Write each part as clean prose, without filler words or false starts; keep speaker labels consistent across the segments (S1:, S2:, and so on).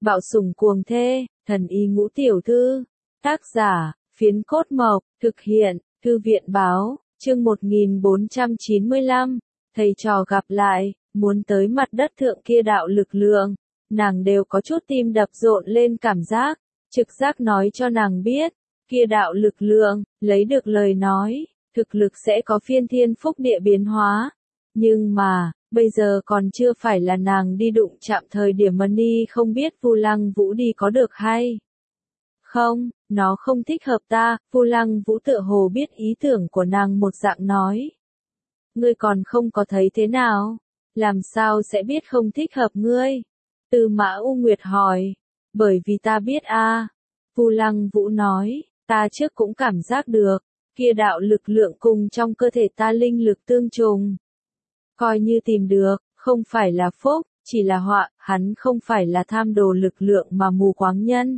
S1: Bạo sủng cuồng thê, thần y ngũ tiểu thư. Tác giả, Phiến Cốt Mộc, thực hiện, Thư viện báo, chương 1495. Thầy trò gặp lại, muốn tới mặt đất thượng kia đạo lực lượng, nàng đều có chút tim đập rộn lên cảm giác, trực giác nói cho nàng biết, kia đạo lực lượng, lấy được lời nói, thực lực sẽ có phiên thiên phúc địa biến hóa. Nhưng mà, bây giờ còn chưa phải là nàng đi đụng chạm thời điểm Money không biết Vu Lăng Vũ đi có được hay không, nó không thích hợp ta. Vu Lăng Vũ tựa hồ biết ý tưởng của nàng một dạng nói. Ngươi còn không có thấy thế nào? Làm sao sẽ biết không thích hợp ngươi? Tư Mã U Nguyệt hỏi. Bởi vì ta biết a. Vu Lăng Vũ nói, ta trước cũng cảm giác được, kia đạo lực lượng cùng trong cơ thể ta linh lực tương trùng. Coi như tìm được, không phải là phúc, chỉ là họa, hắn không phải là tham đồ lực lượng mà mù quáng nhân.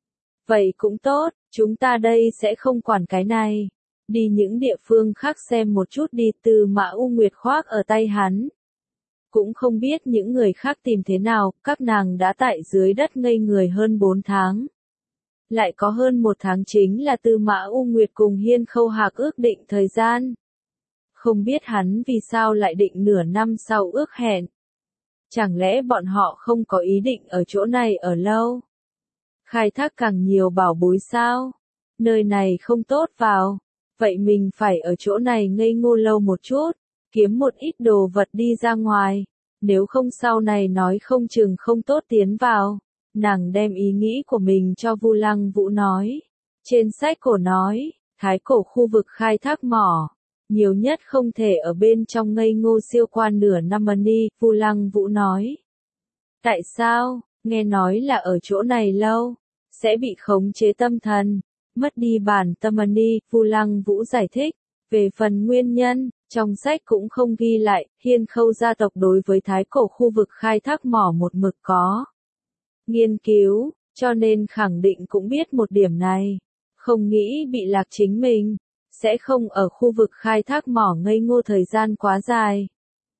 S1: Vậy cũng tốt, chúng ta đây sẽ không quản cái này. Đi những địa phương khác xem một chút đi. Tư Mã U Nguyệt khoác ở tay hắn. Cũng không biết những người khác tìm thế nào, các nàng đã tại dưới đất ngây người hơn 4 tháng. Lại có hơn 1 tháng chính là Tư Mã U Nguyệt cùng Hiên Khâu Hạc ước định thời gian. Không biết hắn vì sao lại định nửa năm sau ước hẹn. Chẳng lẽ bọn họ không có ý định ở chỗ này ở lâu? Khai thác càng nhiều bảo bối sao? Nơi này không tốt vào. Vậy mình phải ở chỗ này ngây ngô lâu một chút, kiếm một ít đồ vật đi ra ngoài. Nếu không sau này nói không chừng không tốt tiến vào. Nàng đem ý nghĩ của mình cho Vu Lăng Vũ nói. Trên sách cổ nói, Thái Cổ khu vực khai thác mỏ. Nhiều nhất không thể ở bên trong ngây ngô siêu quan nửa năm Money. Vu Lăng Vũ nói. Tại sao? Nghe nói là ở chỗ này lâu, sẽ bị khống chế tâm thần, mất đi bản tâm Money. Vu Lăng Vũ giải thích. Về phần nguyên nhân, trong sách cũng không ghi lại. Hiên Khâu gia tộc đối với Thái Cổ khu vực khai thác mỏ một mực có nghiên cứu, cho nên khẳng định cũng biết một điểm này. Không nghĩ bị lạc chính mình, sẽ không ở khu vực khai thác mỏ ngây ngô thời gian quá dài.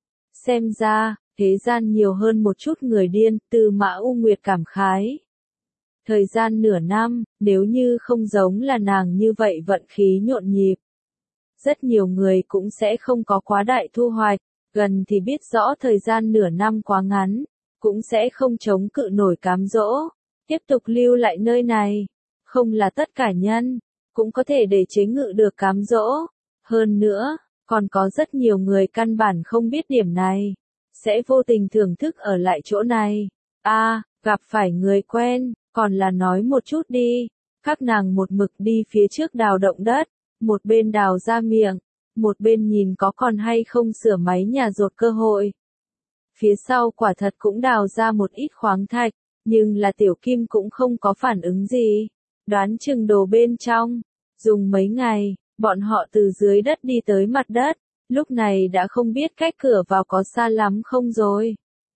S1: Xem ra, thế gian nhiều hơn một chút người điên. Tư Mã U Nguyệt cảm khái. Thời gian nửa năm, nếu như không giống là nàng như vậy vận khí nhộn nhịp, rất nhiều người cũng sẽ không có quá đại thu hoạch. Gần thì biết rõ thời gian nửa năm quá ngắn, cũng sẽ không chống cự nổi cám dỗ, tiếp tục lưu lại nơi này. Không là tất cả nhân, cũng có thể để chế ngự được cám dỗ. Hơn nữa, còn có rất nhiều người căn bản không biết điểm này, sẽ vô tình thưởng thức ở lại chỗ này. Gặp phải người quen, còn là nói một chút đi. Các nàng một mực đi phía trước đào động đất, một bên đào ra miệng, một bên nhìn có còn hay không sửa máy nhà dột cơ hội. Phía sau quả thật cũng đào ra một ít khoáng thạch, nhưng là Tiểu Kim cũng không có phản ứng gì. Đoán chừng đồ bên trong. Dùng mấy ngày, bọn họ từ dưới đất đi tới mặt đất, lúc này đã không biết cách cửa vào có xa lắm không rồi.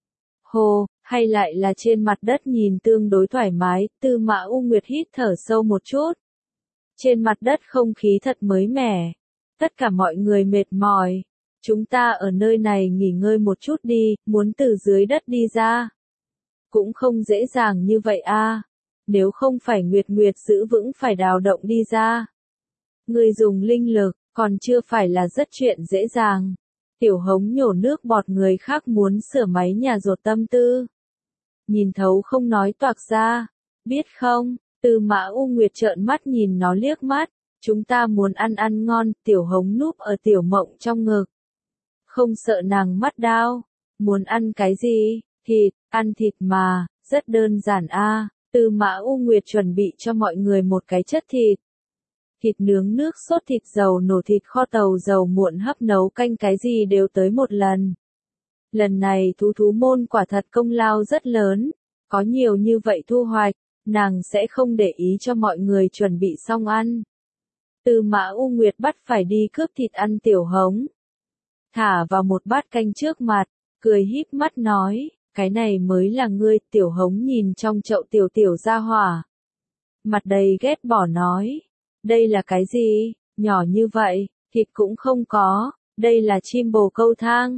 S1: Hồ, hay lại là trên mặt đất nhìn tương đối thoải mái. Tư Mã U Nguyệt hít thở sâu một chút. Trên mặt đất không khí thật mới mẻ. Tất cả mọi người mệt mỏi. Chúng ta ở nơi này nghỉ ngơi một chút đi, muốn từ dưới đất đi ra. Cũng không dễ dàng như vậy a. Nếu không phải Nguyệt Nguyệt giữ vững phải đào động đi ra. Người dùng linh lực, còn chưa phải là rất chuyện dễ dàng. Tiểu Hống nhổ nước bọt người khác muốn sửa máy nhà dột tâm tư. Nhìn thấu không nói toạc ra. Biết không, Tư Mã U Nguyệt trợn mắt nhìn nó liếc mắt. Chúng ta muốn ăn ngon. Tiểu Hống núp ở Tiểu Mộng trong ngực. Không sợ nàng mắt đau. Muốn ăn cái gì? Thịt, ăn thịt mà, rất đơn giản a. Tư Mã U Nguyệt chuẩn bị cho mọi người một cái chất thịt. Thịt nướng nước sốt, thịt dầu nổ, thịt kho tàu, dầu muộn hấp, nấu canh, cái gì đều tới một lần. Lần này thú môn quả thật công lao rất lớn. Có nhiều như vậy thu hoạch, nàng sẽ không để ý cho mọi người chuẩn bị xong ăn. Tư Mã U Nguyệt bắt phải đi cướp thịt ăn Tiểu Hống. Thả vào một bát canh trước mặt, cười híp mắt nói, cái này mới là ngươi. Tiểu Hống nhìn trong chậu tiểu gia hỏa. Mặt đầy ghét bỏ nói, đây là cái gì, nhỏ như vậy, thịt cũng không có, đây là chim bồ câu thang.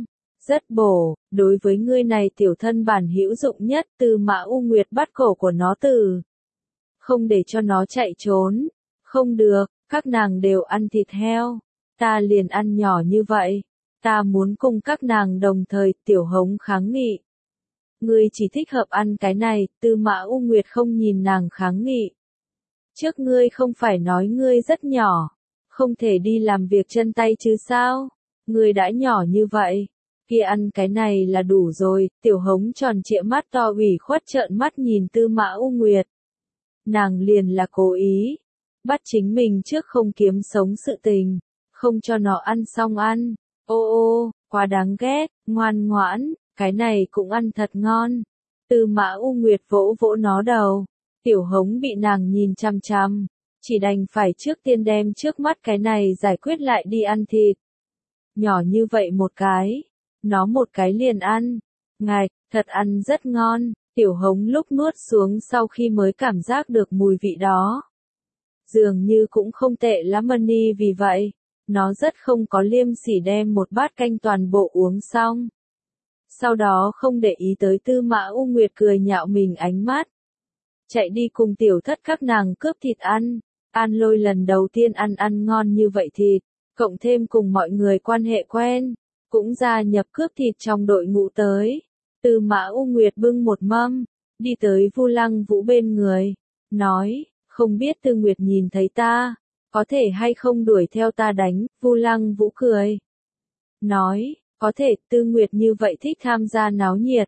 S1: Rất bổ, đối với ngươi này tiểu thân bản hữu dụng nhất. Tư Mã U Nguyệt bắt cổ của nó từ. Không để cho nó chạy trốn. Không được, các nàng đều ăn thịt heo. Ta liền ăn nhỏ như vậy. Ta muốn cùng các nàng đồng thời. Tiểu Hống kháng nghị. Ngươi chỉ thích hợp ăn cái này. Tư Mã U Nguyệt không nhìn nàng kháng nghị. Trước ngươi không phải nói ngươi rất nhỏ. Không thể đi làm việc chân tay chứ sao? Ngươi đã nhỏ như vậy. Kia ăn cái này là đủ rồi. Tiểu Hống tròn trịa mắt to ủy khuất trợn mắt nhìn Tư Mã U Nguyệt. Nàng liền là cố ý. Bắt chính mình trước không kiếm sống sự tình. Không cho nó ăn xong ăn. Ô ô, quá đáng ghét, ngoan ngoãn, cái này cũng ăn thật ngon. Tư Mã U Nguyệt vỗ vỗ nó đầu. Tiểu Hống bị nàng nhìn chăm chăm. Chỉ đành phải trước tiên đem trước mắt cái này giải quyết lại đi ăn thịt. Nhỏ như vậy một cái. Nó một cái liền ăn. Ngạch, thật ăn rất ngon. Tiểu Hống lúc nuốt xuống sau khi mới cảm giác được mùi vị đó. Dường như cũng không tệ lắm Mani vì vậy. Nó rất không có liêm sỉ đem một bát canh toàn bộ uống xong. Sau đó không để ý tới Tư Mã U Nguyệt cười nhạo mình ánh mắt. Chạy đi cùng tiểu thất các nàng cướp thịt ăn. An Lôi lần đầu tiên ăn ngon như vậy thịt. Cộng thêm cùng mọi người quan hệ quen. Cũng gia nhập cướp thịt trong đội ngũ tới. Tư Mã U Nguyệt bưng một mâm. Đi tới Vu Lăng Vũ bên người. Nói, không biết Tư Nguyệt nhìn thấy ta. Có thể hay không đuổi theo ta đánh. Vu Lăng Vũ cười. Nói, có thể Tư Nguyệt như vậy thích tham gia náo nhiệt.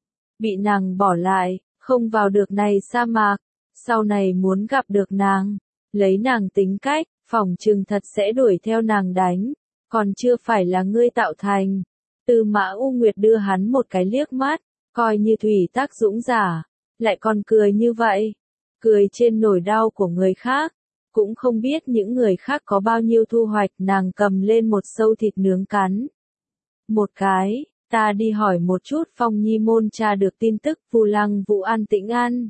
S1: Bị nàng bỏ lại, không vào được này sa mạc. Sau này muốn gặp được nàng. Lấy nàng tính cách, phỏng chừng thật sẽ đuổi theo nàng đánh. Còn chưa phải là ngươi tạo thành. Tư Mã U Nguyệt đưa hắn một cái liếc mắt. Coi như thủy tác dũng giả. Lại còn cười như vậy. Cười trên nỗi đau của người khác. Cũng không biết những người khác có bao nhiêu thu hoạch. Nàng cầm lên một sâu thịt nướng cắn. Một cái, ta đi hỏi một chút Phong Nhi môn tra được tin tức. Vu Lăng Vũ an tĩnh ăn.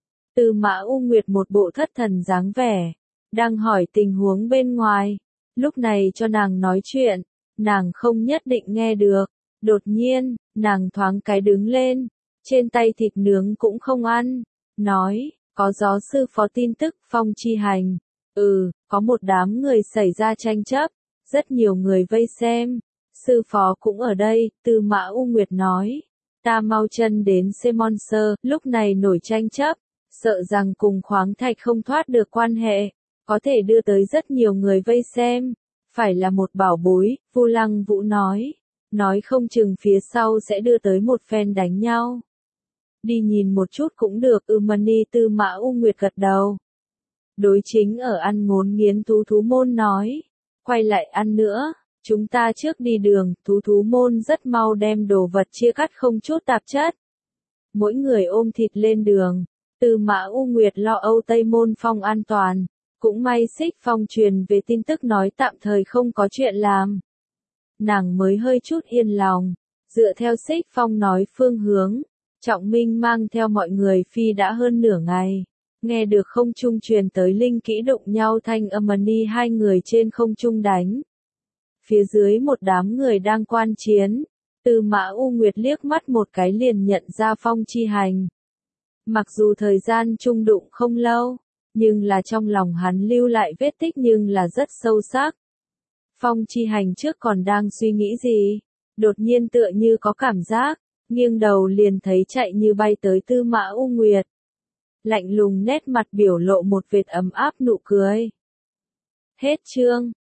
S1: Tư Mã U Nguyệt một bộ thất thần dáng vẻ. Đang hỏi tình huống bên ngoài. Lúc này cho nàng nói chuyện. Nàng không nhất định nghe được. Đột nhiên, nàng thoáng cái đứng lên. Trên tay thịt nướng cũng không ăn. Nói, có gió sư phó tin tức Phong Chi Hành. Có một đám người xảy ra tranh chấp. Rất nhiều người vây xem. Sư phó cũng ở đây, Tư Mã U Nguyệt nói. Ta mau chân đến Semonser, lúc này nổi tranh chấp. Sợ rằng cùng khoáng thạch không thoát được quan hệ. Có thể đưa tới rất nhiều người vây xem. Phải là một bảo bối, Vu Lăng Vũ nói. Nói không chừng phía sau sẽ đưa tới một phen đánh nhau. Đi nhìn một chút cũng được. Mani. Tư Mã U Nguyệt gật đầu. Đối chính ở ăn ngốn nghiến thú môn nói. Quay lại ăn nữa. Chúng ta trước đi đường. Thú môn rất mau đem đồ vật chia cắt không chút tạp chất. Mỗi người ôm thịt lên đường. Tư Mã U Nguyệt lo âu Tây Môn Phong an toàn. Cũng may Xích Phong truyền về tin tức nói tạm thời không có chuyện làm. Nàng mới hơi chút yên lòng. Dựa theo Xích Phong nói phương hướng. Trọng Minh mang theo mọi người phi đã hơn nửa ngày. Nghe được không trung truyền tới linh kỹ đụng nhau thanh âm Mani hai người trên không trung đánh. Phía dưới một đám người đang quan chiến. Tư Mã U Nguyệt liếc mắt một cái liền nhận ra Phong Chi Hành. Mặc dù thời gian chung đụng không lâu. Nhưng là trong lòng hắn lưu lại vết tích nhưng là rất sâu sắc. Phong Chi Hành trước còn đang suy nghĩ gì? Đột nhiên tựa như có cảm giác. Nghiêng đầu liền thấy chạy như bay tới Tư Mã U Nguyệt. Lạnh lùng nét mặt biểu lộ một vệt ấm áp nụ cười. Hết chương.